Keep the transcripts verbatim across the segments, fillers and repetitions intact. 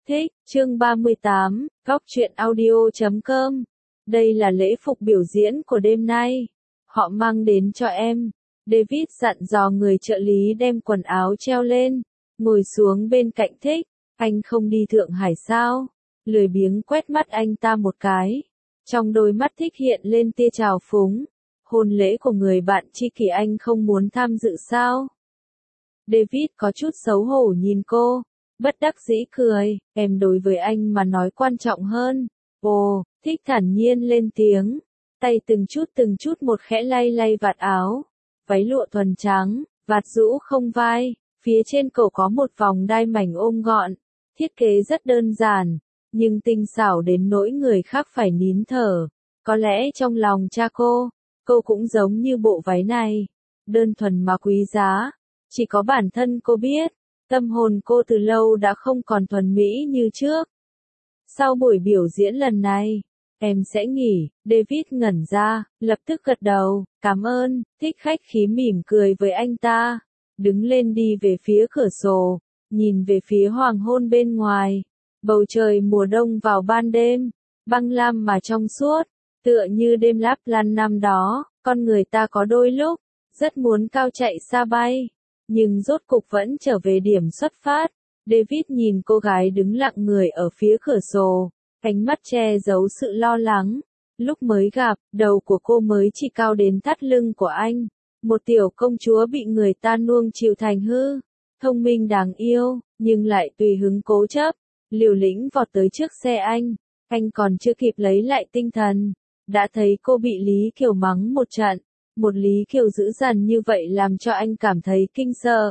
Thích, chương ba mươi tám, góc truyện audio chấm com. Đây là lễ phục biểu diễn của đêm nay. Họ mang đến cho em. David dặn dò người trợ lý đem quần áo treo lên, ngồi xuống bên cạnh Thích. Anh không đi Thượng Hải sao? Lười biếng quét mắt anh ta một cái. Trong đôi mắt Thích hiện lên tia trào phúng. Hôn lễ của người bạn tri kỷ anh không muốn tham dự sao? David có chút xấu hổ nhìn cô. Bất đắc dĩ cười, em đối với anh mà nói quan trọng hơn. Ồ, Thích thản nhiên lên tiếng, tay từng chút từng chút một khẽ lay lay vạt áo. Váy lụa thuần trắng, vạt rũ không vai, phía trên cổ có một vòng đai mảnh ôm gọn. Thiết kế rất đơn giản, nhưng tinh xảo đến nỗi người khác phải nín thở. Có lẽ trong lòng cha cô, cô cũng giống như bộ váy này. Đơn thuần mà quý giá, chỉ có bản thân cô biết. Tâm hồn cô từ lâu đã không còn thuần mỹ như trước. Sau buổi biểu diễn lần này, em sẽ nghỉ. David ngẩn ra, lập tức gật đầu, cảm ơn. Thích khách khí mỉm cười với anh ta, đứng lên đi về phía cửa sổ, nhìn về phía hoàng hôn bên ngoài. Bầu trời mùa đông vào ban đêm, băng lam mà trong suốt, tựa như đêm Láp Lan năm đó. Con người ta có đôi lúc rất muốn cao chạy xa bay, nhưng rốt cục vẫn trở về điểm xuất phát. David nhìn cô gái đứng lặng người ở phía cửa sổ, ánh mắt che giấu sự lo lắng. Lúc mới gặp, đầu của cô mới chỉ cao đến thắt lưng của anh. Một tiểu công chúa bị người ta nuông chiều thành hư, thông minh đáng yêu, nhưng lại tùy hứng cố chấp, liều lĩnh vọt tới trước xe anh. Anh còn chưa kịp lấy lại tinh thần, đã thấy cô bị Lý Kiều mắng một trận. Một Lý Kiều dữ dằn như vậy làm cho anh cảm thấy kinh sợ.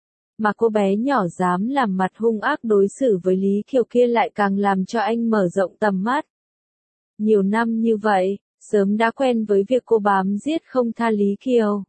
Mà cô bé nhỏ dám làm mặt hung ác đối xử với Lý Kiều kia lại càng làm cho anh mở rộng tầm mắt. Nhiều năm như vậy, sớm đã quen với việc cô bám giết không tha Lý Kiều.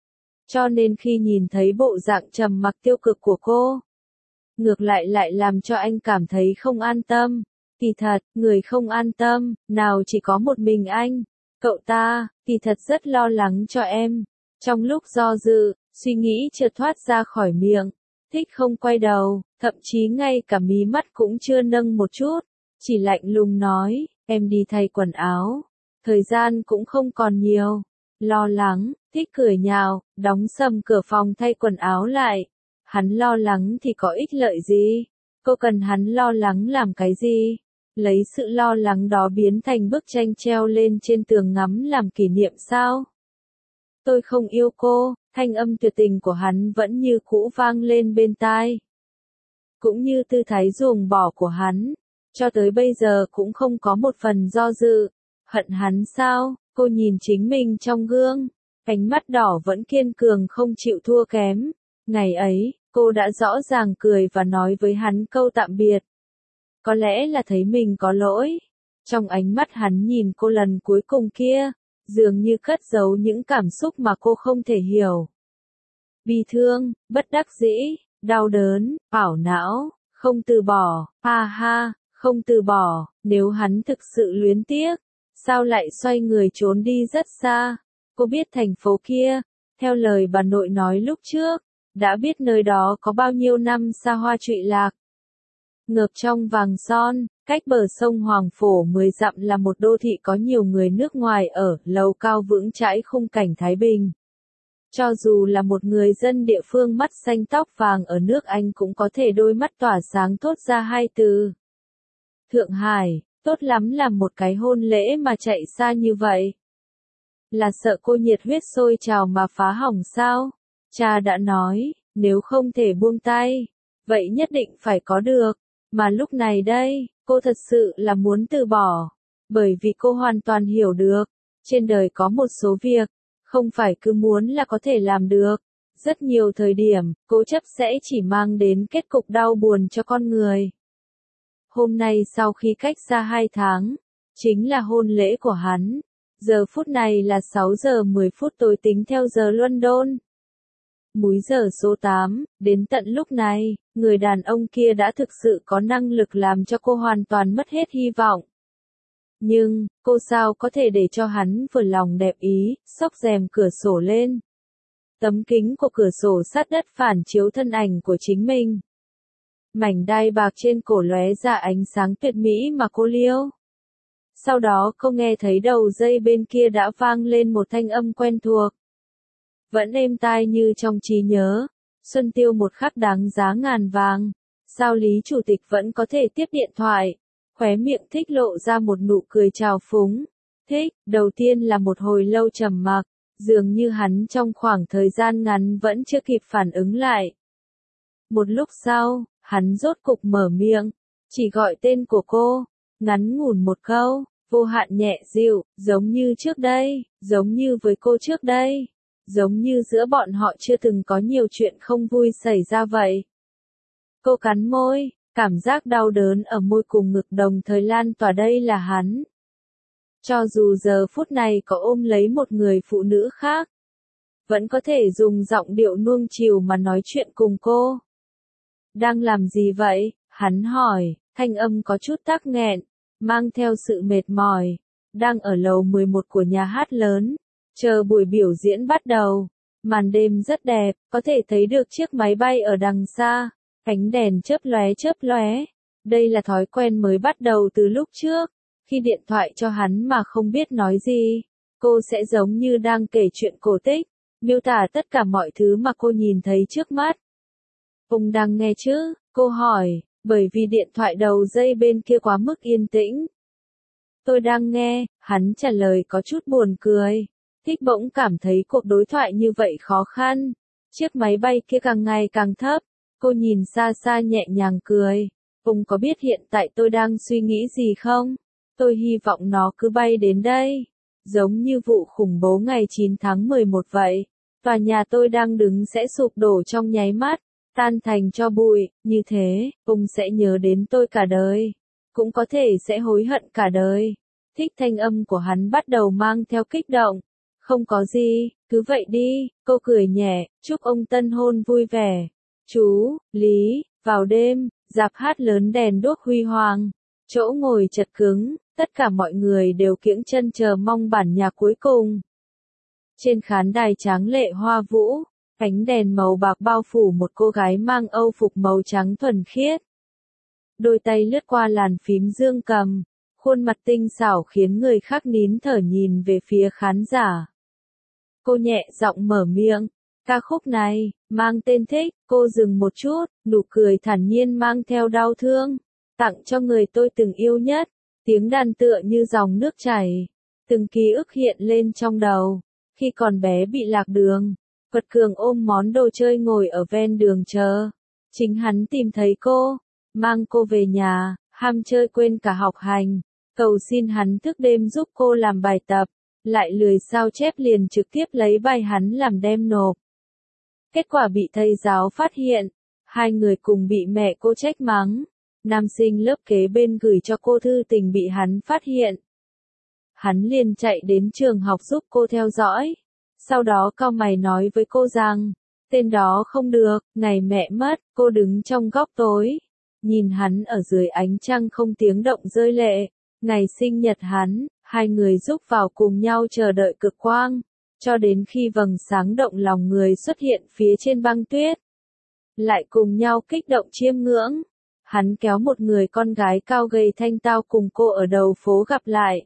Cho nên khi nhìn thấy bộ dạng trầm mặc tiêu cực của cô, ngược lại lại làm cho anh cảm thấy không an tâm. Kỳ thật, người không an tâm, nào chỉ có một mình anh. Cậu ta, kỳ thật rất lo lắng cho em. Trong lúc do dự, suy nghĩ trượt thoát ra khỏi miệng. Thích không quay đầu, thậm chí ngay cả mí mắt cũng chưa nâng một chút. Chỉ lạnh lùng nói, em đi thay quần áo. Thời gian cũng không còn nhiều. Lo lắng, Thích cười nhạo, đóng sầm cửa phòng thay quần áo lại. Hắn lo lắng thì có ích lợi gì? Cô cần hắn lo lắng làm cái gì? Lấy sự lo lắng đó biến thành bức tranh treo lên trên tường ngắm làm kỷ niệm sao? Tôi không yêu cô, thanh âm tuyệt tình của hắn vẫn như cũ vang lên bên tai. Cũng như tư thái ruồng bỏ của hắn, cho tới bây giờ cũng không có một phần do dự. Hận hắn sao? Cô nhìn chính mình trong gương, ánh mắt đỏ vẫn kiên cường không chịu thua kém. Ngày ấy, cô đã rõ ràng cười và nói với hắn câu tạm biệt. Có lẽ là thấy mình có lỗi. Trong ánh mắt hắn nhìn cô lần cuối cùng kia, dường như cất giấu những cảm xúc mà cô không thể hiểu. Bi thương, bất đắc dĩ, đau đớn, ảo não, không từ bỏ, ha ha, không từ bỏ. Nếu hắn thực sự luyến tiếc, sao lại xoay người trốn đi rất xa? Cô biết thành phố kia, theo lời bà nội nói lúc trước, đã biết nơi đó có bao nhiêu năm xa hoa trụy lạc. Ngập trong vàng son, cách bờ sông Hoàng Phổ mười dặm là một đô thị có nhiều người nước ngoài ở, lầu cao vững chãi khung cảnh Thái Bình. Cho dù là một người dân địa phương mắt xanh tóc vàng ở nước Anh cũng có thể đôi mắt tỏa sáng thốt ra hai từ. Thượng Hải, tốt lắm làm một cái hôn lễ mà chạy xa như vậy. Là sợ cô nhiệt huyết sôi trào mà phá hỏng sao? Cha đã nói, nếu không thể buông tay, vậy nhất định phải có được. Mà lúc này đây, cô thật sự là muốn từ bỏ. Bởi vì cô hoàn toàn hiểu được, trên đời có một số việc, không phải cứ muốn là có thể làm được. Rất nhiều thời điểm, cố chấp sẽ chỉ mang đến kết cục đau buồn cho con người. Hôm nay sau khi cách xa hai tháng, chính là hôn lễ của hắn. Giờ phút này là sáu giờ mười phút tối tính theo giờ London. Múi giờ số tám, đến tận lúc này, người đàn ông kia đã thực sự có năng lực làm cho cô hoàn toàn mất hết hy vọng. Nhưng, cô sao có thể để cho hắn vừa lòng đẹp ý, xốc rèm cửa sổ lên. Tấm kính của cửa sổ sát đất phản chiếu thân ảnh của chính mình. Mảnh đai bạc trên cổ lóe ra ánh sáng tuyệt mỹ mà cô liêu. Sau đó cô nghe thấy đầu dây bên kia đã vang lên một thanh âm quen thuộc. Vẫn êm tai như trong trí nhớ. Xuân Tiêu một khắc đáng giá ngàn vàng. Sao Lý Chủ tịch vẫn có thể tiếp điện thoại? Khóe miệng Thích lộ ra một nụ cười trào phúng. Thích, đầu tiên là một hồi lâu trầm mặc, dường như hắn trong khoảng thời gian ngắn vẫn chưa kịp phản ứng lại. Một lúc sau, hắn rốt cục mở miệng, chỉ gọi tên của cô, ngắn ngủn một câu, vô hạn nhẹ dịu, giống như trước đây, giống như với cô trước đây, giống như giữa bọn họ chưa từng có nhiều chuyện không vui xảy ra vậy. Cô cắn môi, cảm giác đau đớn ở môi cùng ngực đồng thời lan tỏa, đây là hắn. Cho dù giờ phút này có ôm lấy một người phụ nữ khác, vẫn có thể dùng giọng điệu nuông chiều mà nói chuyện cùng cô. Đang làm gì vậy? Hắn hỏi, thanh âm có chút tắc nghẹn, mang theo sự mệt mỏi. Đang ở lầu mười một của nhà hát lớn, chờ buổi biểu diễn bắt đầu. Màn đêm rất đẹp, có thể thấy được chiếc máy bay ở đằng xa, ánh đèn chớp lóe chớp lóe. Đây là thói quen mới bắt đầu từ lúc trước. Khi điện thoại cho hắn mà không biết nói gì, cô sẽ giống như đang kể chuyện cổ tích, miêu tả tất cả mọi thứ mà cô nhìn thấy trước mắt. Ông đang nghe chứ? Cô hỏi, bởi vì điện thoại đầu dây bên kia quá mức yên tĩnh. Tôi đang nghe, hắn trả lời có chút buồn cười. Thích bỗng cảm thấy cuộc đối thoại như vậy khó khăn. Chiếc máy bay kia càng ngày càng thấp, cô nhìn xa xa nhẹ nhàng cười. Ông có biết hiện tại tôi đang suy nghĩ gì không? Tôi hy vọng nó cứ bay đến đây, giống như vụ khủng bố ngày chín tháng mười một vậy. Tòa nhà tôi đang đứng sẽ sụp đổ trong nháy mắt, tan thành tro bụi, như thế, ông sẽ nhớ đến tôi cả đời, cũng có thể sẽ hối hận cả đời. Thích thanh âm của hắn bắt đầu mang theo kích động. Không có gì, cứ vậy đi, cô cười nhẹ, chúc ông tân hôn vui vẻ. Chú, Lý, vào đêm, rạp hát lớn đèn đuốc huy hoàng, chỗ ngồi chật cứng, tất cả mọi người đều kiễng chân chờ mong bản nhạc cuối cùng. Trên khán đài tráng lệ hoa vũ, ánh đèn màu bạc bao phủ một cô gái mang âu phục màu trắng thuần khiết. Đôi tay lướt qua làn phím dương cầm, khuôn mặt tinh xảo khiến người khác nín thở nhìn về phía khán giả. Cô nhẹ giọng mở miệng, ca khúc này, mang tên Thích, cô dừng một chút, nụ cười thản nhiên mang theo đau thương, tặng cho người tôi từng yêu nhất, tiếng đàn tựa như dòng nước chảy, từng ký ức hiện lên trong đầu, khi còn bé bị lạc đường, Vật Cường ôm món đồ chơi ngồi ở ven đường chờ, chính hắn tìm thấy cô, mang cô về nhà, ham chơi quên cả học hành, cầu xin hắn thức đêm giúp cô làm bài tập, lại lười sao chép liền trực tiếp lấy bài hắn làm đem nộp. Kết quả bị thầy giáo phát hiện, hai người cùng bị mẹ cô trách mắng, nam sinh lớp kế bên gửi cho cô thư tình bị hắn phát hiện. Hắn liền chạy đến trường học giúp cô theo dõi, sau đó cau mày nói với cô rằng, tên đó không được, ngày mẹ mất, cô đứng trong góc tối, nhìn hắn ở dưới ánh trăng không tiếng động rơi lệ, ngày sinh nhật hắn, hai người giúp vào cùng nhau chờ đợi cực quang, cho đến khi vầng sáng động lòng người xuất hiện phía trên băng tuyết. Lại cùng nhau kích động chiêm ngưỡng, hắn kéo một người con gái cao gầy thanh tao cùng cô ở đầu phố gặp lại.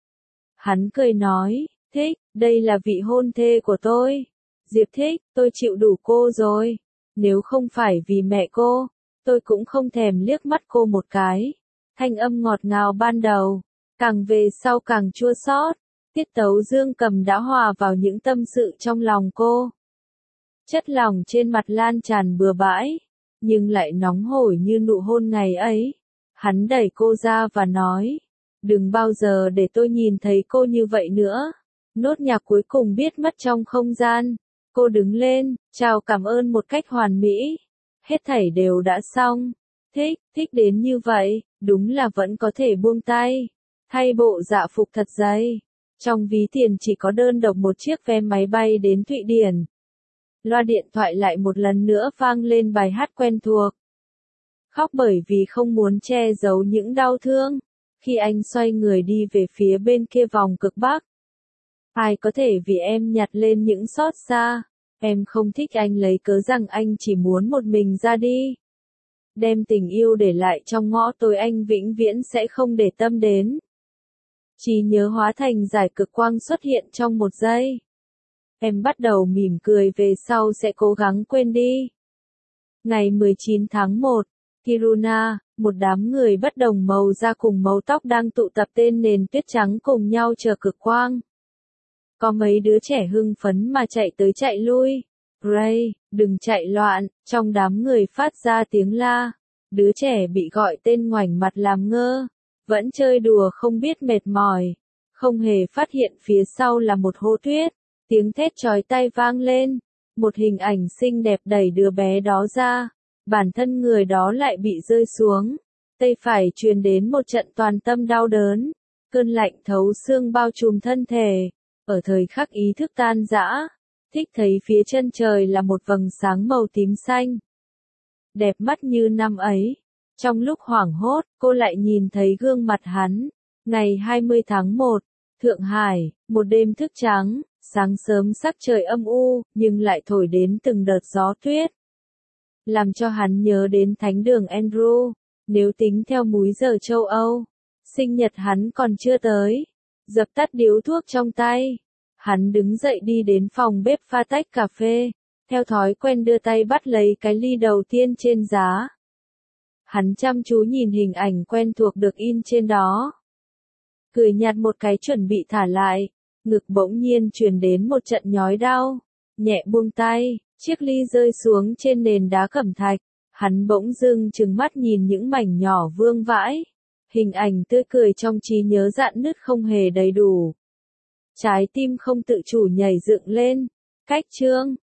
Hắn cười nói, Thích, đây là vị hôn thê của tôi. Diệp Thích, tôi chịu đủ cô rồi. Nếu không phải vì mẹ cô, tôi cũng không thèm liếc mắt cô một cái. Thanh âm ngọt ngào ban đầu, càng về sau càng chua xót. Tiết tấu dương cầm đã hòa vào những tâm sự trong lòng cô. Chất lỏng trên mặt lan tràn bừa bãi, nhưng lại nóng hổi như nụ hôn ngày ấy. Hắn đẩy cô ra và nói, đừng bao giờ để tôi nhìn thấy cô như vậy nữa. Nốt nhạc cuối cùng biết mất trong không gian. Cô đứng lên, chào cảm ơn một cách hoàn mỹ. Hết thảy đều đã xong. Thích, thích đến như vậy, đúng là vẫn có thể buông tay. Thay bộ dạ phục thật dày. Trong ví tiền chỉ có đơn độc một chiếc vé máy bay đến Thụy Điển. Loa điện thoại lại một lần nữa vang lên bài hát quen thuộc. Khóc bởi vì không muốn che giấu những đau thương. Khi anh xoay người đi về phía bên kia vòng cực bắc. Ai có thể vì em nhặt lên những xót xa. Em không thích anh lấy cớ rằng anh chỉ muốn một mình ra đi. đem tình yêu để lại trong ngõ tối anh vĩnh viễn sẽ không để tâm đến. Trí nhớ hóa thành dải cực quang xuất hiện trong một giây. Em bắt đầu mỉm cười về sau sẽ cố gắng quên đi. Ngày mười chín tháng một, Kiruna, một đám người bất đồng màu da cùng màu tóc đang tụ tập trên nền tuyết trắng cùng nhau chờ cực quang. Có mấy đứa trẻ hưng phấn mà chạy tới chạy lui. Ray, đừng chạy loạn, trong đám người phát ra tiếng la. Đứa trẻ bị gọi tên ngoảnh mặt làm ngơ. Vẫn chơi đùa không biết mệt mỏi. Không hề phát hiện phía sau là một hố tuyết. Tiếng thét chói tai vang lên. Một hình ảnh xinh đẹp đẩy đứa bé đó ra. Bản thân người đó lại bị rơi xuống. Tay phải truyền đến một trận toàn tâm đau đớn. Cơn lạnh thấu xương bao trùm thân thể. Ở thời khắc ý thức tan rã, Thích thấy phía chân trời là một vầng sáng màu tím xanh. Đẹp mắt như năm ấy. Trong lúc hoảng hốt, cô lại nhìn thấy gương mặt hắn. Ngày hai mươi tháng một, Thượng Hải, một đêm thức trắng, sáng sớm sắc trời âm u, nhưng lại thổi đến từng đợt gió tuyết. Làm cho hắn nhớ đến thánh đường Andrew, nếu tính theo múi giờ châu Âu. Sinh nhật hắn còn chưa tới. Dập tắt điếu thuốc trong tay. Hắn đứng dậy đi đến phòng bếp pha tách cà phê. Theo thói quen đưa tay bắt lấy cái ly đầu tiên trên giá. Hắn chăm chú nhìn hình ảnh quen thuộc được in trên đó. Cười nhạt một cái chuẩn bị thả lại. Ngực bỗng nhiên truyền đến một trận nhói đau. Nhẹ buông tay, chiếc ly rơi xuống trên nền đá cẩm thạch. Hắn bỗng dưng trừng mắt nhìn những mảnh nhỏ vương vãi. Hình ảnh tươi cười trong trí nhớ rạn nứt không hề đầy đủ. Trái tim không tự chủ nhảy dựng lên. Cách chương